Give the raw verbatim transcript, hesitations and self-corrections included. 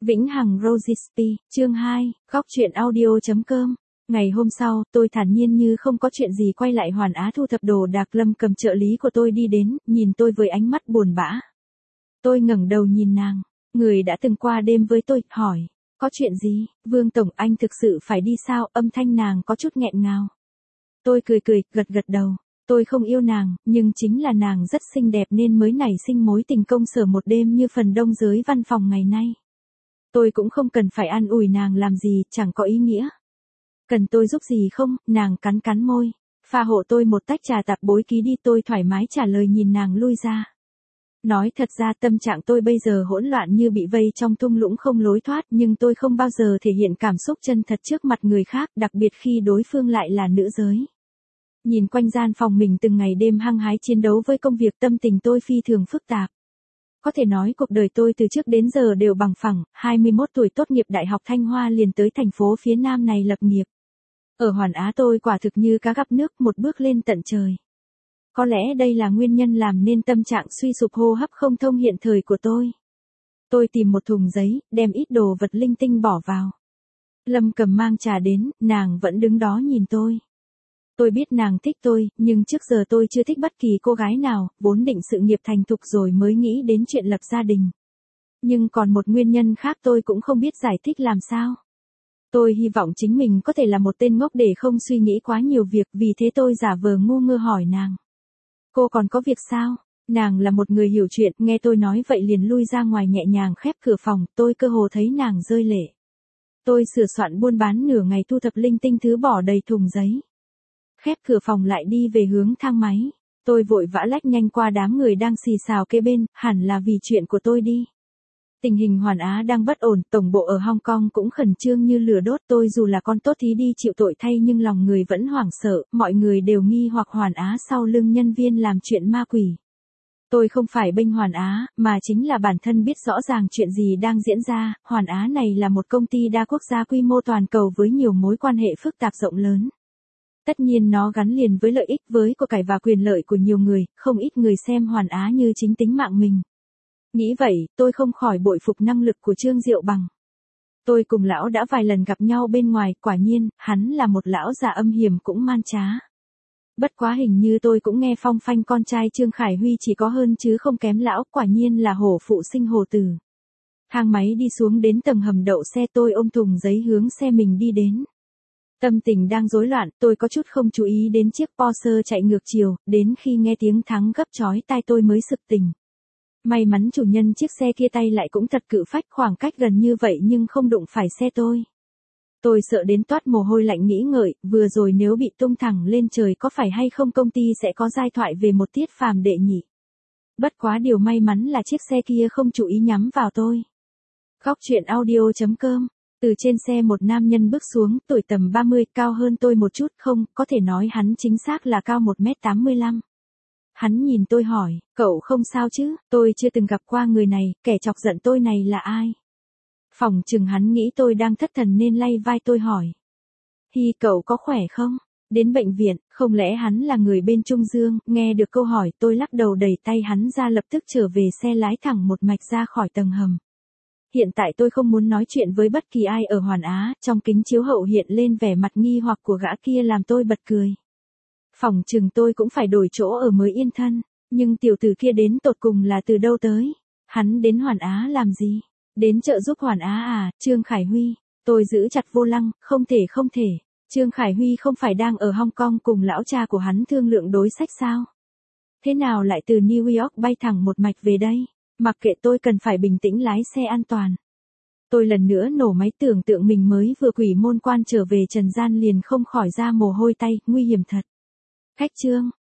Vĩnh Hằng Rogispi, chương hai, góc truyện audio.com. Ngày hôm sau, tôi thản nhiên như không có chuyện gì quay lại Hoàn Á thu thập đồ đạc. Lâm Cầm trợ lý của tôi đi đến, nhìn tôi với ánh mắt buồn bã. Tôi ngẩng đầu nhìn nàng, người đã từng qua đêm với tôi, hỏi, có chuyện gì, Vương Tổng anh thực sự phải đi sao, âm thanh nàng có chút nghẹn ngào. Tôi cười cười, gật gật đầu. Tôi không yêu nàng, nhưng chính là nàng rất xinh đẹp nên mới nảy sinh mối tình công sở một đêm như phần đông giới văn phòng ngày nay. Tôi cũng không cần phải an ủi nàng làm gì, chẳng có ý nghĩa. Cần tôi giúp gì không, nàng cắn cắn môi. Pha hộ tôi một tách trà tạp bối ký đi, tôi thoải mái trả lời nhìn nàng lui ra. Nói thật ra tâm trạng tôi bây giờ hỗn loạn như bị vây trong thung lũng không lối thoát, nhưng tôi không bao giờ thể hiện cảm xúc chân thật trước mặt người khác, đặc biệt khi đối phương lại là nữ giới. Nhìn quanh gian phòng mình từng ngày đêm hăng hái chiến đấu với công việc, tâm tình tôi phi thường phức tạp. Có thể nói cuộc đời tôi từ trước đến giờ đều bằng phẳng, hai mươi mốt tuổi tốt nghiệp Đại học Thanh Hoa liền tới thành phố phía Nam này lập nghiệp. Ở Hoàn Á tôi quả thực như cá gặp nước, một bước lên tận trời. Có lẽ đây là nguyên nhân làm nên tâm trạng suy sụp hô hấp không thông hiện thời của tôi. Tôi tìm một thùng giấy, đem ít đồ vật linh tinh bỏ vào. Lâm Cầm mang trà đến, nàng vẫn đứng đó nhìn tôi. Tôi biết nàng thích tôi, nhưng trước giờ tôi chưa thích bất kỳ cô gái nào, vốn định sự nghiệp thành thục rồi mới nghĩ đến chuyện lập gia đình. Nhưng còn một nguyên nhân khác tôi cũng không biết giải thích làm sao. Tôi hy vọng chính mình có thể là một tên ngốc để không suy nghĩ quá nhiều việc, vì thế tôi giả vờ ngu ngơ hỏi nàng. Cô còn có việc sao? Nàng là một người hiểu chuyện, nghe tôi nói vậy liền lui ra ngoài nhẹ nhàng khép cửa phòng, tôi cơ hồ thấy nàng rơi lệ. Tôi sửa soạn buôn bán nửa ngày thu thập linh tinh thứ bỏ đầy thùng giấy. Khép cửa phòng lại đi về hướng thang máy. Tôi vội vã lách nhanh qua đám người đang xì xào kế bên, hẳn là vì chuyện của tôi đi. Tình hình Hoàn Á đang bất ổn, tổng bộ ở Hong Kong cũng khẩn trương như lửa đốt. Tôi dù là con tốt thì đi chịu tội thay nhưng lòng người vẫn hoảng sợ, mọi người đều nghi hoặc Hoàn Á sau lưng nhân viên làm chuyện ma quỷ. Tôi không phải bênh Hoàn Á, mà chính là bản thân biết rõ ràng chuyện gì đang diễn ra. Hoàn Á này là một công ty đa quốc gia quy mô toàn cầu với nhiều mối quan hệ phức tạp rộng lớn. Tất nhiên nó gắn liền với lợi ích với của cải và quyền lợi của nhiều người, không ít người xem Hoàn Á như chính tính mạng mình. Nghĩ vậy, tôi không khỏi bội phục năng lực của Trương Diệu Bằng. Tôi cùng lão đã vài lần gặp nhau bên ngoài, quả nhiên, hắn là một lão già âm hiểm cũng man trá. Bất quá hình như tôi cũng nghe phong phanh con trai Trương Khải Huy chỉ có hơn chứ không kém lão, quả nhiên là hổ phụ sinh hổ tử. Thang máy đi xuống đến tầng hầm đậu xe, tôi ôm thùng giấy hướng xe mình đi đến. Tâm tình đang rối loạn, tôi có chút không chú ý đến chiếc Porsche chạy ngược chiều, đến khi nghe tiếng thắng gấp chói tai tôi mới sực tỉnh. May mắn chủ nhân chiếc xe kia tay lại cũng thật cự phách, khoảng cách gần như vậy nhưng không đụng phải xe tôi. Tôi sợ đến toát mồ hôi lạnh nghĩ ngợi, vừa rồi nếu bị tung thẳng lên trời có phải hay không công ty sẽ có giai thoại về một tiết phàm đệ nhị. Bất quá điều may mắn là chiếc xe kia không chú ý nhắm vào tôi. Góc truyện audio.com. Từ trên xe một nam nhân bước xuống, tuổi tầm ba mươi, cao hơn tôi một chút, không, có thể nói hắn chính xác là cao một mét tám mươi lăm. Hắn nhìn tôi hỏi, cậu không sao chứ, tôi chưa từng gặp qua người này, kẻ chọc giận tôi này là ai? Phỏng chừng hắn nghĩ tôi đang thất thần nên lay vai tôi hỏi. Hi, cậu có khỏe không? Đến bệnh viện, không lẽ hắn là người bên Trung Dương? Nghe được câu hỏi tôi lắc đầu đẩy tay hắn ra, lập tức trở về xe lái thẳng một mạch ra khỏi tầng hầm. Hiện tại tôi không muốn nói chuyện với bất kỳ ai ở Hoàn Á, trong kính chiếu hậu hiện lên vẻ mặt nghi hoặc của gã kia làm tôi bật cười. Phỏng chừng tôi cũng phải đổi chỗ ở mới yên thân, nhưng tiểu tử kia đến tột cùng là từ đâu tới? Hắn đến Hoàn Á làm gì? Đến trợ giúp Hoàn Á à, Trương Khải Huy? Tôi giữ chặt vô lăng, không thể không thể. Trương Khải Huy không phải đang ở Hong Kong cùng lão cha của hắn thương lượng đối sách sao? Thế nào lại từ New York bay thẳng một mạch về đây? Mặc kệ, tôi cần phải bình tĩnh lái xe an toàn. Tôi lần nữa nổ máy, tưởng tượng mình mới vừa quỷ môn quan trở về trần gian liền không khỏi ra mồ hôi tay, nguy hiểm thật. Khách Trương,